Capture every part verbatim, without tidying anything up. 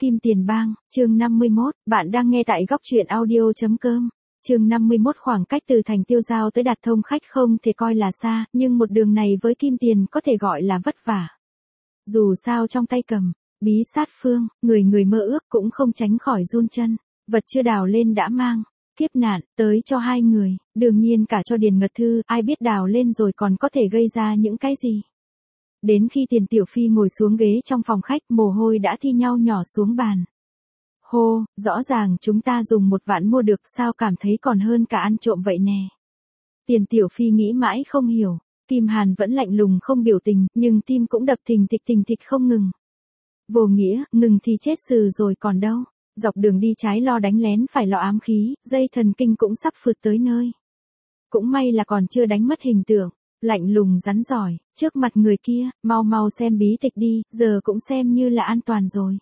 Kim Tiền Bang, chương năm mươi mốt, bạn đang nghe tại góc truyện audio.com. Chương năm mươi mốt khoảng cách từ thành Tiêu Giao tới Đạt Thông Khách không thể coi là xa, nhưng một đường này với Kim Tiền có thể gọi là vất vả. Dù sao trong tay cầm, bí sát phương, người người mơ ước cũng không tránh khỏi run chân, vật chưa đào lên đã mang, kiếp nạn, tới cho hai người, đương nhiên cả cho Điền Ngật Thư, ai biết đào lên rồi còn có thể gây ra những cái gì. Đến khi Tiền Tiểu Phi ngồi xuống ghế trong phòng khách, mồ hôi đã thi nhau nhỏ xuống bàn. Hô, rõ ràng chúng ta dùng một vạn mua được, sao cảm thấy còn hơn cả ăn trộm vậy nè. Tiền Tiểu Phi nghĩ mãi không hiểu, Kim Hàn vẫn lạnh lùng không biểu tình, nhưng tim cũng đập thình thịch thình thịch không ngừng. Vô nghĩa, ngừng thì chết sừ rồi còn đâu. Dọc đường đi trái lo đánh lén phải lo ám khí, dây thần kinh cũng sắp phượt tới nơi. Cũng may là còn chưa đánh mất hình tượng. Lạnh lùng rắn giỏi, trước mặt người kia, mau mau xem bí tịch đi, giờ cũng xem như là an toàn rồi.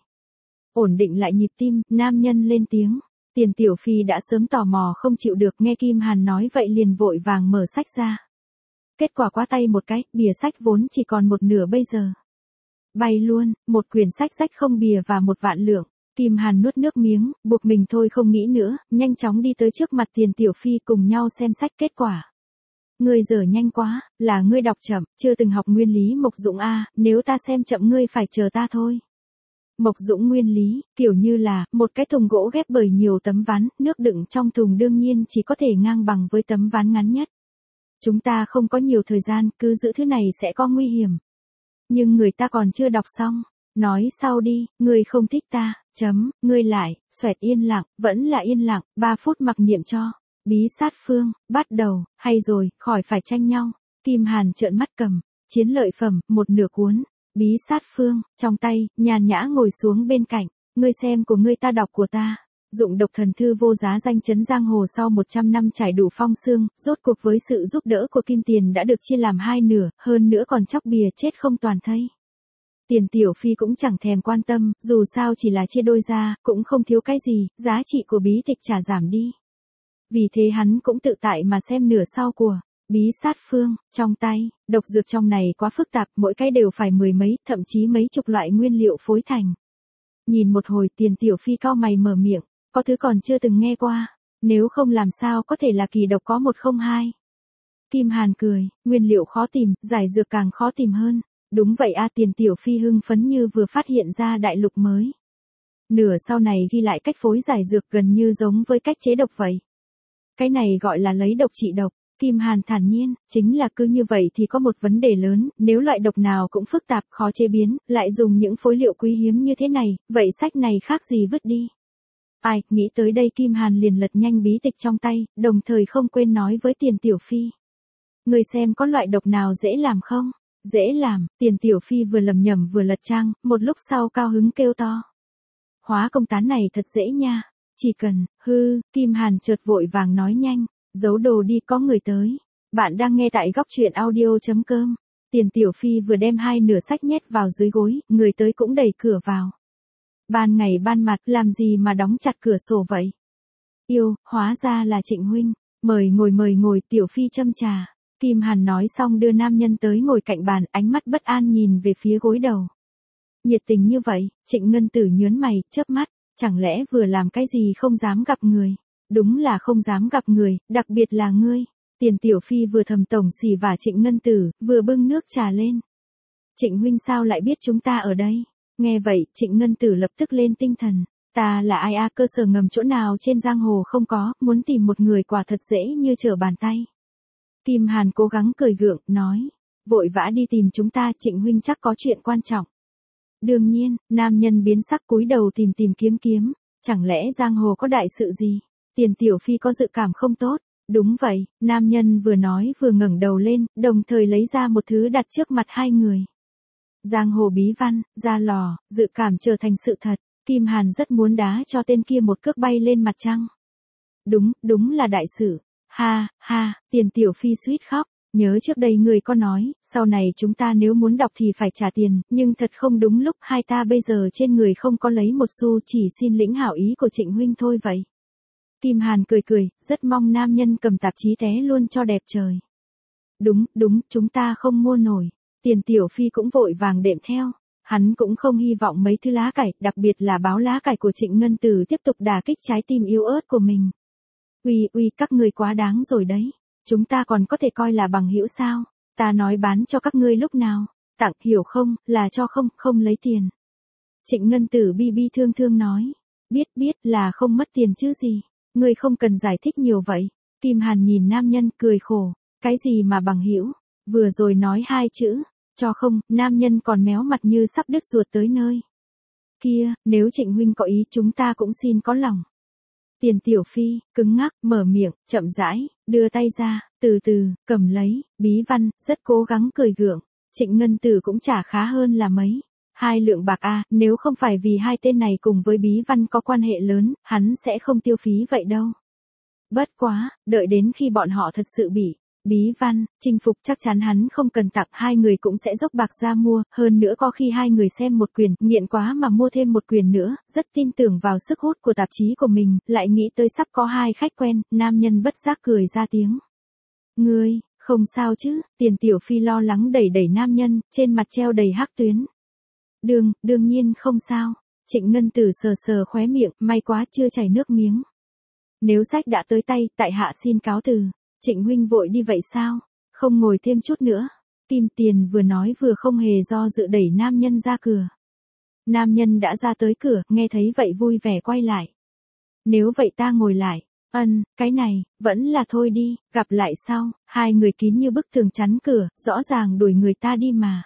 Ổn định lại nhịp tim, nam nhân lên tiếng. Tiền Tiểu Phi đã sớm tò mò không chịu được, nghe Kim Hàn nói vậy liền vội vàng mở sách ra. Kết quả quá tay một cái, bìa sách vốn chỉ còn một nửa bây giờ. Bay luôn, một quyển sách rách không bìa và một vạn lượng. Kim Hàn nuốt nước miếng, buộc mình thôi không nghĩ nữa, nhanh chóng đi tới trước mặt Tiền Tiểu Phi cùng nhau xem sách. Kết quả. Ngươi giờ nhanh quá, là ngươi đọc chậm, chưa từng học nguyên lý Mộc Dũng a, nếu ta xem chậm ngươi phải chờ ta thôi. Mộc Dũng nguyên lý, kiểu như là, một cái thùng gỗ ghép bởi nhiều tấm ván, nước đựng trong thùng đương nhiên chỉ có thể ngang bằng với tấm ván ngắn nhất. Chúng ta không có nhiều thời gian, cứ giữ thứ này sẽ có nguy hiểm. Nhưng người ta còn chưa đọc xong, nói sau đi, ngươi không thích ta, chấm, ngươi lại, xoẹt yên lặng, vẫn là yên lặng, ba phút mặc niệm cho. Bí sát phương, bắt đầu, hay rồi, khỏi phải tranh nhau. Kim Hàn trợn mắt cầm, chiến lợi phẩm, một nửa cuốn. Bí sát phương, trong tay, nhàn nhã ngồi xuống bên cạnh. Ngươi xem của ngươi ta đọc của ta. Dụng độc thần thư vô giá danh chấn giang hồ sau một trăm năm trải đủ phong xương, rốt cuộc với sự giúp đỡ của Kim Tiền đã được chia làm hai nửa, hơn nữa còn chóc bìa chết không toàn thây. Tiền Tiểu Phi cũng chẳng thèm quan tâm, dù sao chỉ là chia đôi ra, cũng không thiếu cái gì, giá trị của bí tịch chả giảm đi. Vì thế hắn cũng tự tại mà xem nửa sau của bí sát phương, trong tay, độc dược trong này quá phức tạp, mỗi cái đều phải mười mấy, thậm chí mấy chục loại nguyên liệu phối thành. Nhìn một hồi Tiền Tiểu Phi cau mày mở miệng, có thứ còn chưa từng nghe qua, nếu không làm sao có thể là kỳ độc có một không hai. Kim Hàn cười, nguyên liệu khó tìm, giải dược càng khó tìm hơn. Đúng vậy a, Tiền Tiểu Phi hưng phấn như vừa phát hiện ra đại lục mới. Nửa sau này ghi lại cách phối giải dược gần như giống với cách chế độc vậy. Cái này gọi là lấy độc trị độc. Kim Hàn thản nhiên, chính là cứ như vậy thì có một vấn đề lớn, nếu loại độc nào cũng phức tạp, khó chế biến, lại dùng những phối liệu quý hiếm như thế này, vậy sách này khác gì vứt đi. Ai, nghĩ tới đây Kim Hàn liền lật nhanh bí tịch trong tay, đồng thời không quên nói với Tiền Tiểu Phi. Người xem có loại độc nào dễ làm không? Dễ làm, Tiền Tiểu Phi vừa lầm nhầm vừa lật trang, một lúc sau cao hứng kêu to. Hóa công tán này thật dễ nha. Chỉ cần, hư, Kim Hàn chợt vội vàng nói nhanh, giấu đồ đi có người tới. Bạn đang nghe tại góc truyện audio.com. Tiền Tiểu Phi vừa đem hai nửa sách nhét vào dưới gối, người tới cũng đẩy cửa vào. Ban ngày ban mặt, làm gì mà đóng chặt cửa sổ vậy? Yêu, hóa ra là Trịnh huynh, mời ngồi mời ngồi. Tiểu Phi châm trà. Kim Hàn nói xong đưa nam nhân tới ngồi cạnh bàn, ánh mắt bất an nhìn về phía gối đầu. Nhiệt tình như vậy, Trịnh Ngân Tử nhớn mày, chớp mắt. Chẳng lẽ vừa làm cái gì không dám gặp người? Đúng là không dám gặp người, đặc biệt là ngươi. Tiền Tiểu Phi vừa thầm tổng xì vả Trịnh Ngân Tử, vừa bưng nước trà lên. Trịnh huynh sao lại biết chúng ta ở đây? Nghe vậy, Trịnh Ngân Tử lập tức lên tinh thần. Ta là ai a, cơ sở ngầm chỗ nào trên giang hồ không có, muốn tìm một người quả thật dễ như trở bàn tay. Kim Hàn cố gắng cười gượng, nói. Vội vã đi tìm chúng ta, Trịnh huynh chắc có chuyện quan trọng. Đương nhiên, nam nhân biến sắc cúi đầu tìm tìm kiếm kiếm, chẳng lẽ giang hồ có đại sự gì? Tiền Tiểu Phi có dự cảm không tốt. Đúng vậy, nam nhân vừa nói vừa ngẩng đầu lên, đồng thời lấy ra một thứ đặt trước mặt hai người. Giang hồ bí văn, ra lò, dự cảm trở thành sự thật, Kim Hàn rất muốn đá cho tên kia một cước bay lên mặt trăng. Đúng, đúng là đại sự. Ha, ha, Tiền Tiểu Phi suýt khóc. Nhớ trước đây người có nói, sau này chúng ta nếu muốn đọc thì phải trả tiền, nhưng thật không đúng lúc, hai ta bây giờ trên người không có lấy một xu, chỉ xin lĩnh hảo ý của Trịnh huynh thôi vậy. Kim Hàn cười cười, rất mong nam nhân cầm tạp chí té luôn cho đẹp trời. Đúng, đúng, chúng ta không mua nổi. Tiền Tiểu Phi cũng vội vàng đệm theo. Hắn cũng không hy vọng mấy thứ lá cải, đặc biệt là báo lá cải của Trịnh Ngân Tử tiếp tục đả kích trái tim yếu ớt của mình. Uy uy, các ngươi quá đáng rồi đấy. Chúng ta còn có thể coi là bằng hữu sao? Ta nói bán cho các ngươi lúc nào? Tặng, hiểu không, là cho không, không lấy tiền. Trịnh Ngân Tử bi bi thương thương nói. Biết biết là không mất tiền chứ gì. Ngươi không cần giải thích nhiều vậy. Kim Hàn nhìn nam nhân cười khổ. Cái gì mà bằng hữu? Vừa rồi nói hai chữ. Cho không, nam nhân còn méo mặt như sắp đứt ruột tới nơi. Kia, nếu Trịnh huynh có ý chúng ta cũng xin có lòng. Tiền Tiểu Phi, cứng ngắc, mở miệng, chậm rãi, đưa tay ra, từ từ, cầm lấy, Bí Văn, rất cố gắng cười gượng. Trịnh Ngân Tử cũng chả khá hơn là mấy. Hai lượng bạc a, nếu không phải vì hai tên này cùng với Bí Văn có quan hệ lớn, hắn sẽ không tiêu phí vậy đâu. Bất quá, đợi đến khi bọn họ thật sự bị Bí Văn chinh phục, chắc chắn hắn không cần tặng, hai người cũng sẽ dốc bạc ra mua, hơn nữa có khi hai người xem một quyển, nghiện quá mà mua thêm một quyển nữa, rất tin tưởng vào sức hút của tạp chí của mình, lại nghĩ tới sắp có hai khách quen, nam nhân bất giác cười ra tiếng. Ngươi, không sao chứ? Tiền Tiểu Phi lo lắng đẩy đẩy nam nhân, trên mặt treo đầy hắc tuyến. Đương, đương nhiên không sao. Trịnh Ngân Tử sờ sờ khóe miệng, may quá chưa chảy nước miếng. Nếu sách đã tới tay, tại hạ xin cáo từ. Trịnh huynh vội đi vậy sao? Không ngồi thêm chút nữa. Kim Tiền vừa nói vừa không hề do dự đẩy nam nhân ra cửa. Nam nhân đã ra tới cửa, nghe thấy vậy vui vẻ quay lại. Nếu vậy ta ngồi lại. Ân, cái này, vẫn là thôi đi, gặp lại sau. Hai người kín như bức tường chắn cửa, rõ ràng đuổi người ta đi mà.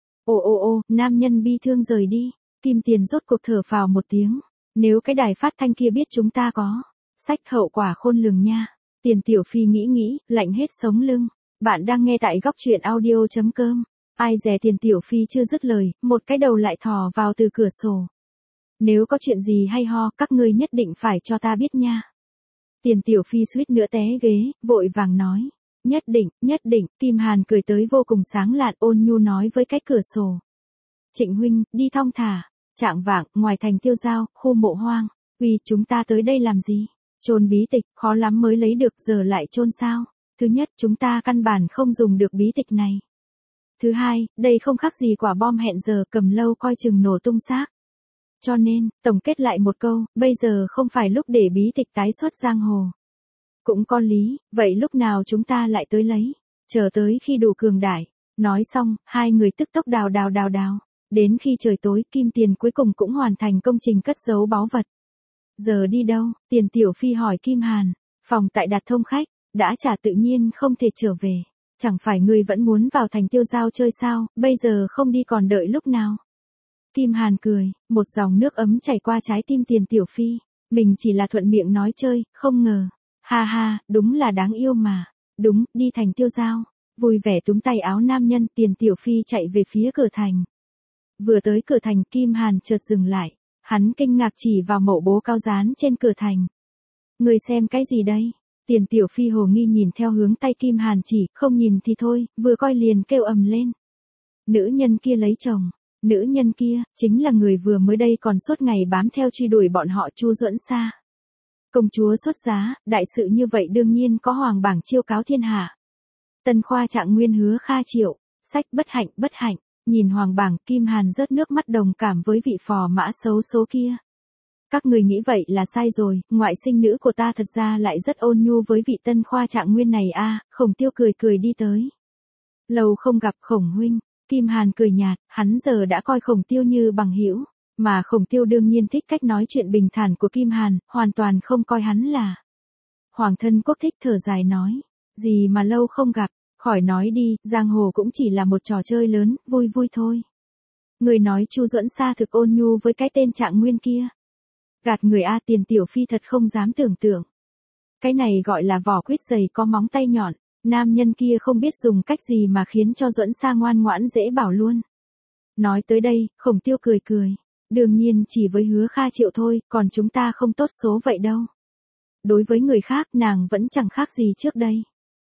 Ồ ồ ồ, nam nhân bi thương rời đi. Kim Tiền rốt cuộc thở phào một tiếng. Nếu cái đài phát thanh kia biết chúng ta có sách, hậu quả khôn lường nha. Tiền Tiểu Phi nghĩ nghĩ, lạnh hết sống lưng. Bạn đang nghe tại góc truyện audio chấm com. Ai dè Tiền Tiểu Phi chưa dứt lời, một cái đầu lại thò vào từ cửa sổ. Nếu có chuyện gì hay ho, các ngươi nhất định phải cho ta biết nha. Tiền Tiểu Phi suýt nữa té ghế, vội vàng nói. Nhất định, nhất định, Kim Hàn cười tới vô cùng sáng lạn, ôn nhu nói với cái cửa sổ. Trịnh huynh, đi thong thả. Trạng vạng, ngoài thành Tiêu Giao, khu mộ hoang. Uy, chúng ta tới đây làm gì? Chôn bí tịch, khó lắm mới lấy được, giờ lại chôn sao? Thứ nhất, chúng ta căn bản không dùng được bí tịch này. Thứ hai, đây không khác gì quả bom hẹn giờ, cầm lâu coi chừng nổ tung xác. Cho nên, tổng kết lại một câu, bây giờ không phải lúc để bí tịch tái xuất giang hồ. Cũng có lý, vậy lúc nào chúng ta lại tới lấy? Chờ tới khi đủ cường đại. Nói xong, hai người tức tốc đào đào đào đào. Đến khi trời tối, Kim Tiền cuối cùng cũng hoàn thành công trình cất giấu báu vật. Giờ đi đâu? Tiền Tiểu Phi hỏi Kim Hàn. Phòng tại Đạt Thông khách, đã trả tự nhiên không thể trở về. Chẳng phải ngươi vẫn muốn vào thành Tiêu Giao chơi sao, bây giờ không đi còn đợi lúc nào? Kim Hàn cười, một dòng nước ấm chảy qua trái tim Tiền Tiểu Phi. Mình chỉ là thuận miệng nói chơi, không ngờ. Ha ha, đúng là đáng yêu mà. Đúng, đi thành Tiêu Giao. Vui vẻ túm tay áo nam nhân, Tiền Tiểu Phi chạy về phía cửa thành. Vừa tới cửa thành, Kim Hàn chợt dừng lại. Hắn kinh ngạc chỉ vào mẩu bố cao dán trên cửa thành. Người xem cái gì đây? Tiền Tiểu Phi hồ nghi nhìn theo hướng tay Kim Hàn chỉ, không nhìn thì thôi, vừa coi liền kêu ầm lên. Nữ nhân kia lấy chồng. Nữ nhân kia, chính là người vừa mới đây còn suốt ngày bám theo truy đuổi bọn họ Chu Duẫn Sa. Công chúa xuất giá, đại sự như vậy đương nhiên có hoàng bảng chiêu cáo thiên hạ. Tân khoa trạng nguyên hứa Kha Triệu, sách bất hạnh bất hạnh, nhìn hoàng bảng, Kim Hàn rớt nước mắt đồng cảm với vị phò mã xấu số kia. Các người nghĩ vậy là sai rồi, ngoại sinh nữ của ta thật ra lại rất ôn nhu với vị tân khoa trạng nguyên này a. À, Khổng Tiêu cười cười đi tới. Lâu không gặp Khổng huynh. Kim Hàn cười nhạt, hắn giờ đã coi Khổng Tiêu như bằng hữu, mà Khổng Tiêu đương nhiên thích cách nói chuyện bình thản của Kim Hàn, hoàn toàn không coi hắn là. Hoàng thân quốc thích thở dài nói, gì mà lâu không gặp, khỏi nói đi, giang hồ cũng chỉ là một trò chơi lớn, vui vui thôi. Người nói Chu Duẫn Sa thực ôn nhu với cái tên trạng nguyên kia. Gạt người a. Tiền Tiểu Phi thật không dám tưởng tượng. Cái này gọi là vỏ quýt dày có móng tay nhọn. Nam nhân kia không biết dùng cách gì mà khiến cho Duẫn Sa ngoan ngoãn dễ bảo luôn. Nói tới đây, Khổng Tiêu cười cười. Đương nhiên chỉ với hứa Kha Triệu thôi, còn chúng ta không tốt số vậy đâu. Đối với người khác nàng vẫn chẳng khác gì trước đây.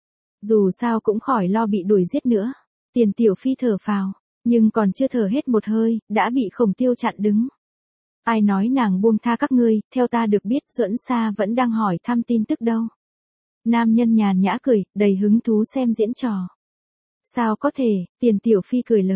Dù sao cũng khỏi lo bị đuổi giết nữa. Tiền Tiểu Phi thở phào, nhưng còn chưa thở hết một hơi, đã bị Khổng Tiêu chặn đứng. Ai nói nàng buông tha các ngươi, theo ta được biết Duẫn Sa vẫn đang hỏi thăm tin tức đâu. Nam nhân nhàn nhã cười, đầy hứng thú xem diễn trò. Sao có thể? Tiền Tiểu Phi cười lớn.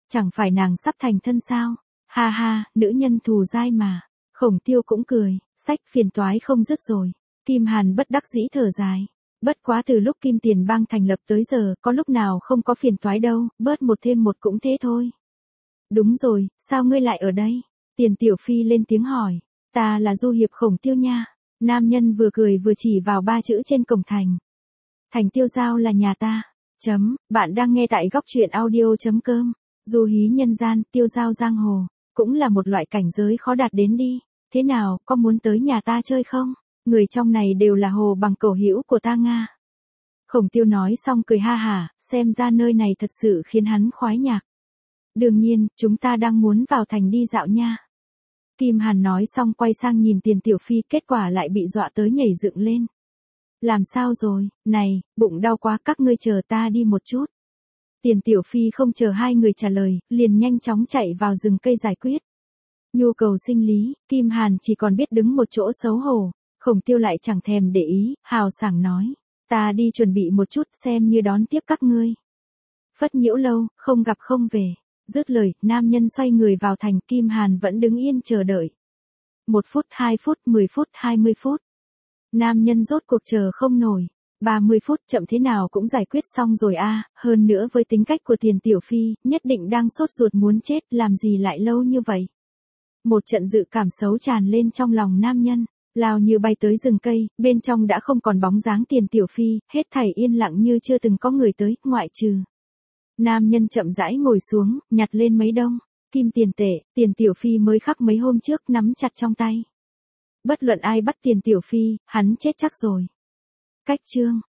Chẳng phải nàng sắp thành thân sao? Ha ha, nữ nhân thù dai mà. Khổng Tiêu cũng cười, sách phiền toái không dứt rồi. Kim Hàn bất đắc dĩ thở dài. Bất quá từ lúc Kim Tiền Bang thành lập tới giờ, có lúc nào không có phiền toái đâu, bớt một thêm một cũng thế thôi. Đúng rồi, sao ngươi lại ở đây? Tiền Tiểu Phi lên tiếng hỏi. Ta là du hiệp Khổng Tiêu nha. Nam nhân vừa cười vừa chỉ vào ba chữ trên cổng thành. Thành Tiêu Giao là nhà ta. Chấm, bạn đang nghe tại góc truyện audio.com. Du hí nhân gian, tiêu giao giang hồ, cũng là một loại cảnh giới khó đạt đến đi. Thế nào, có muốn tới nhà ta chơi không? Người trong này đều là hồ bằng cầu hữu của ta Nga. Khổng Tiêu nói xong cười ha hả, xem ra nơi này thật sự khiến hắn khoái nhạc. Đương nhiên, chúng ta đang muốn vào thành đi dạo nha. Kim Hàn nói xong quay sang nhìn Tiền Tiểu Phi, kết quả lại bị dọa tới nhảy dựng lên. Làm sao rồi, này, bụng đau quá, các ngươi chờ ta đi một chút. Tiền Tiểu Phi không chờ hai người trả lời, liền nhanh chóng chạy vào rừng cây giải quyết. Nhu cầu sinh lý, Kim Hàn chỉ còn biết đứng một chỗ xấu hổ. Khổng Tiêu lại chẳng thèm để ý, hào sảng nói. Ta đi chuẩn bị một chút xem như đón tiếp các ngươi. Phất Nhiễu lâu, không gặp không về. Dứt lời, nam nhân xoay người vào thành, Kim Hàn vẫn đứng yên chờ đợi. Một phút, hai phút, mười phút, hai mươi phút. Nam nhân rốt cuộc chờ không nổi. ba mươi phút chậm thế nào cũng giải quyết xong rồi a, hơn nữa với tính cách của Tiền Tiểu Phi, nhất định đang sốt ruột muốn chết, làm gì lại lâu như vậy. Một trận dự cảm xấu tràn lên trong lòng nam nhân, lao như bay tới rừng cây, bên trong đã không còn bóng dáng Tiền Tiểu Phi, hết thảy yên lặng như chưa từng có người tới, ngoại trừ. Nam nhân chậm rãi ngồi xuống, nhặt lên mấy đông kim tiền tệ, Tiền Tiểu Phi mới khắc mấy hôm trước nắm chặt trong tay. Bất luận ai bắt Tiền Tiểu Phi, hắn chết chắc rồi. Cách chương